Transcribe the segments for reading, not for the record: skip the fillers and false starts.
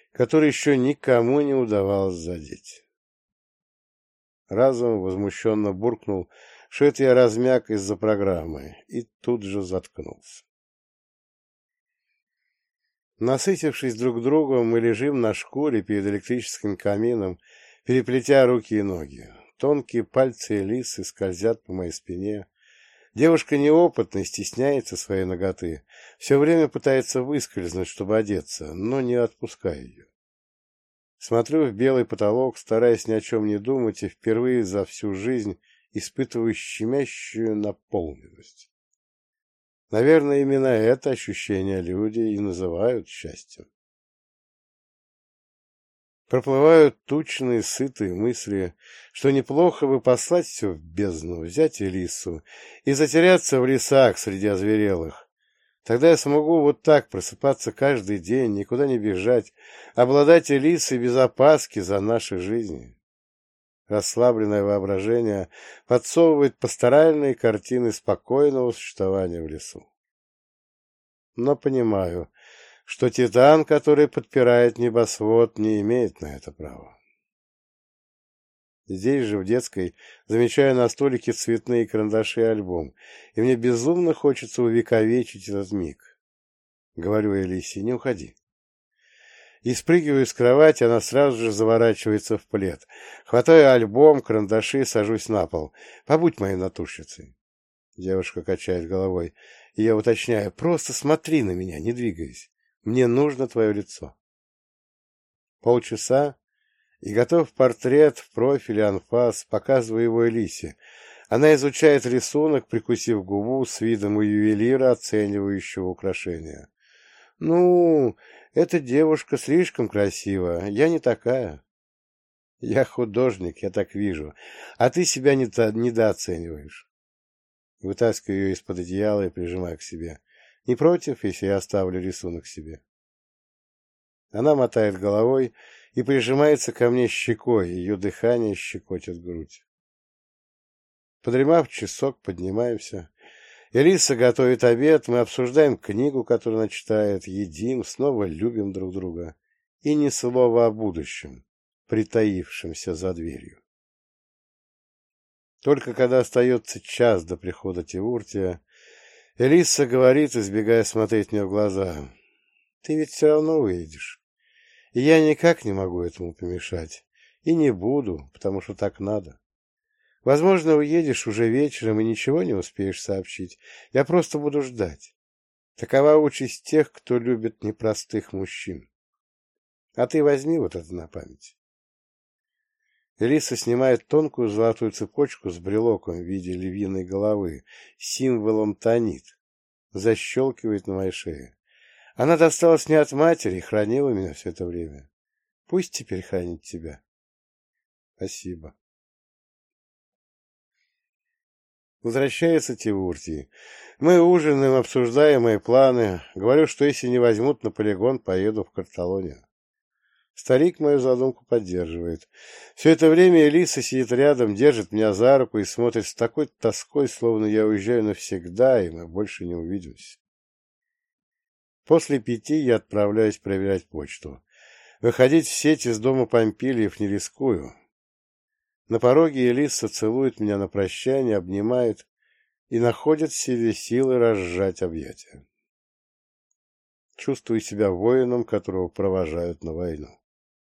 который еще никому не удавалось задеть. Разум возмущенно буркнул, что это я размяк из-за программы, и тут же заткнулся. Насытившись друг другом, мы лежим на шкуре перед электрическим камином, переплетя руки и ноги. Тонкие пальцы Элисы скользят по моей спине. Девушка неопытная, стесняется своей наготы, все время пытается выскользнуть, чтобы одеться, но не отпускаю ее. Смотрю в белый потолок, стараясь ни о чем не думать, и впервые за всю жизнь испытываю щемящую наполненность. Наверное, именно это ощущение люди и называют счастьем. Проплывают тучные, сытые мысли, что неплохо бы послать все в бездну, взять Элису и затеряться в лесах среди озверелых. Тогда я смогу вот так просыпаться каждый день, никуда не бежать, обладать Элисой без опаски за наши жизни. Расслабленное воображение подсовывает пасторальные картины спокойного существования в лесу. Но понимаю, что Титан, который подпирает небосвод, не имеет на это права. Здесь же, в детской, замечаю на столике цветные карандаши и альбом, и мне безумно хочется увековечить этот миг. Говорю Элисе: не уходи. И спрыгиваю с кровати, она сразу же заворачивается в плед. Хватаю альбом, карандаши, сажусь на пол. Побудь моей натурщицей. Девушка качает головой, и я уточняю: просто смотри на меня, не двигаясь. Мне нужно твое лицо. Полчаса, и готов портрет в профиле анфас, показываю его Элисе. Она изучает рисунок, прикусив губу, с видом у ювелира, оценивающего украшения. Ну, эта девушка слишком красива, я не такая. Я художник, я так вижу, а ты себя недооцениваешь. Вытаскиваю ее из-под одеяла и прижимаю к себе. Не против, если я оставлю рисунок себе? Она мотает головой и прижимается ко мне щекой, ее дыхание щекочет грудь. Подремав часок, поднимаемся. Элиса готовит обед, мы обсуждаем книгу, которую она читает, едим, снова любим друг друга. И ни слова о будущем, притаившемся за дверью. Только когда остается час до прихода Тиуртия, Элиса говорит, избегая смотреть мне в глаза: «Ты ведь все равно уедешь, и я никак не могу этому помешать, и не буду, потому что так надо. Возможно, уедешь уже вечером и ничего не успеешь сообщить, я просто буду ждать. Такова участь тех, кто любит непростых мужчин. А ты возьми вот это на память». Элиса снимает тонкую золотую цепочку с брелоком в виде львиной головы, символом Танит, защелкивает на моей шее. Она досталась мне от матери и хранила меня все это время. Пусть теперь хранит тебя. Спасибо. Возвращается Тиуртий. Мы ужинаем, обсуждаем мои планы. Говорю, что если не возьмут на полигон, поеду в Карталонию. Старик мою задумку поддерживает. Все это время Элиса сидит рядом, держит меня за руку и смотрит с такой тоской, словно я уезжаю навсегда, и мы больше не увидимся. После 5 я отправляюсь проверять почту. Выходить в сеть из дома Помпильев не рискую. На пороге Элиса целует меня на прощание, обнимает и находит в себе силы разжать объятия. Чувствую себя воином, которого провожают на войну.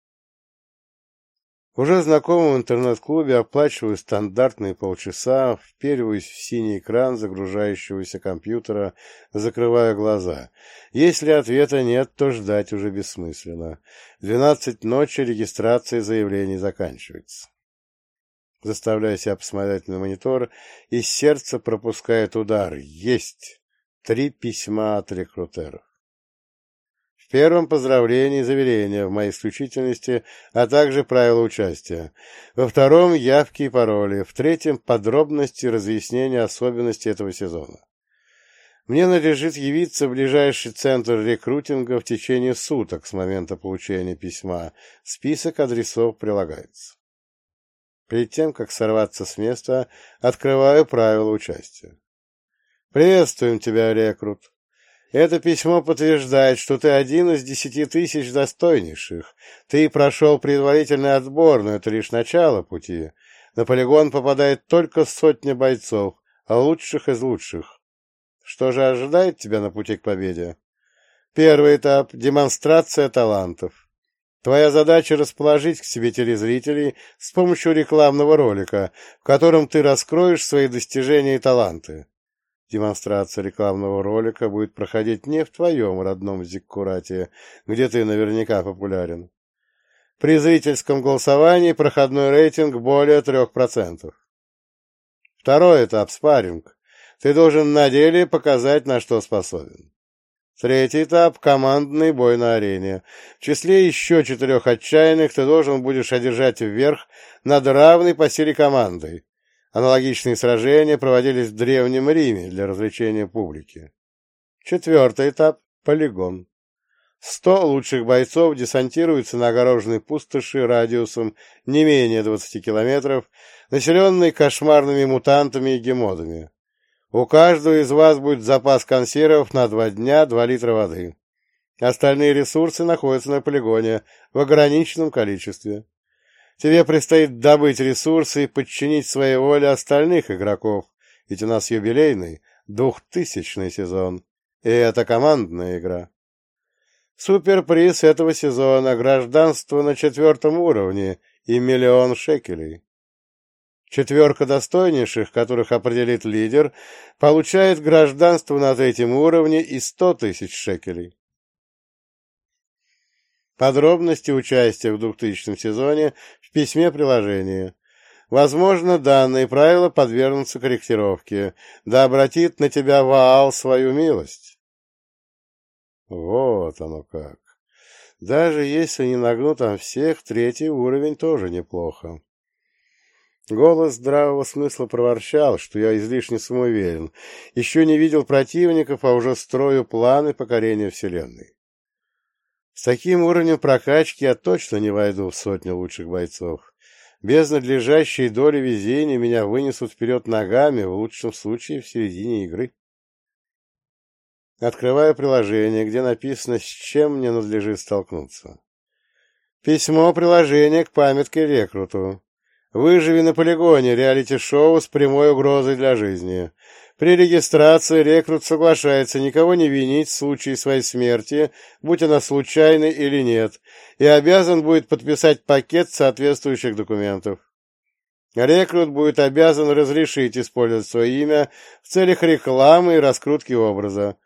Уже знакомым в интернет-клубе оплачиваю стандартные полчаса, впериваюсь в синий экран загружающегося компьютера, закрываю глаза. Если ответа нет, то ждать уже бессмысленно. В 12 ночи регистрация заявлений заканчивается. Заставляю себя посмотреть на монитор, и сердце пропускает удар. Есть! 3 письма от рекрутеров. В первом поздравление и заверение в моей исключительности, а также правила участия. Во втором явки и пароли. В третьем подробности разъяснения особенностей этого сезона. Мне надлежит явиться в ближайший центр рекрутинга в течение суток с момента получения письма. Список адресов прилагается. Перед тем, как сорваться с места, открываю правила участия. Приветствуем тебя, рекрут. Это письмо подтверждает, что ты один из 10 000 достойнейших. Ты прошел предварительный отбор, но это лишь начало пути. На полигон попадает только 100 бойцов, а лучших из лучших. Что же ожидает тебя на пути к победе? Первый этап — демонстрация талантов. Твоя задача — расположить к себе телезрителей с помощью рекламного ролика, в котором ты раскроешь свои достижения и таланты. Демонстрация рекламного ролика будет проходить не в твоем родном Зиккурате, где ты наверняка популярен. При зрительском голосовании проходной рейтинг более 3%. Второй этап — спарринг. Ты должен на деле показать, на что способен. Третий этап — командный бой на арене. В числе еще 4 отчаянных ты должен будешь одержать вверх над равной по силе командой. Аналогичные сражения проводились в Древнем Риме для развлечения публики. Четвертый этап — полигон. 100 лучших бойцов десантируются на огороженной пустоши радиусом не менее 20 километров, населенной кошмарными мутантами и гемодами. У каждого из вас будет запас консервов на 2 дня, 2 литра воды. Остальные ресурсы находятся на полигоне в ограниченном количестве. Тебе предстоит добыть ресурсы и подчинить своей воле остальных игроков, ведь у нас юбилейный, 2000-й сезон, и это командная игра. Суперприз этого сезона — гражданство на 4-м уровне и 1 000 000 шекелей. 4 достойнейших, которых определит лидер, получает гражданство на 3-м уровне и 100 000 шекелей. Подробности участия в 2000 сезоне в письме приложения. Возможно, данные правила подвергнутся корректировке. Да обратит на тебя Ваал свою милость. Вот оно как. Даже если не нагну там всех, 3-й уровень тоже неплохо. Голос здравого смысла проворчал, что я излишне самоуверен. Еще не видел противников, а уже строю планы покорения Вселенной. С таким уровнем прокачки я точно не войду в 100 лучших бойцов. Без надлежащей доли везения меня вынесут вперед ногами, в лучшем случае в середине игры. Открываю приложение, где написано, с чем мне надлежит столкнуться. Письмо приложения к памятке рекруту. Выживи на полигоне, реалити-шоу с прямой угрозой для жизни. При регистрации рекрут соглашается никого не винить в случае своей смерти, будь она случайной или нет, и обязан будет подписать пакет соответствующих документов. Рекрут будет обязан разрешить использовать свое имя в целях рекламы и раскрутки образа.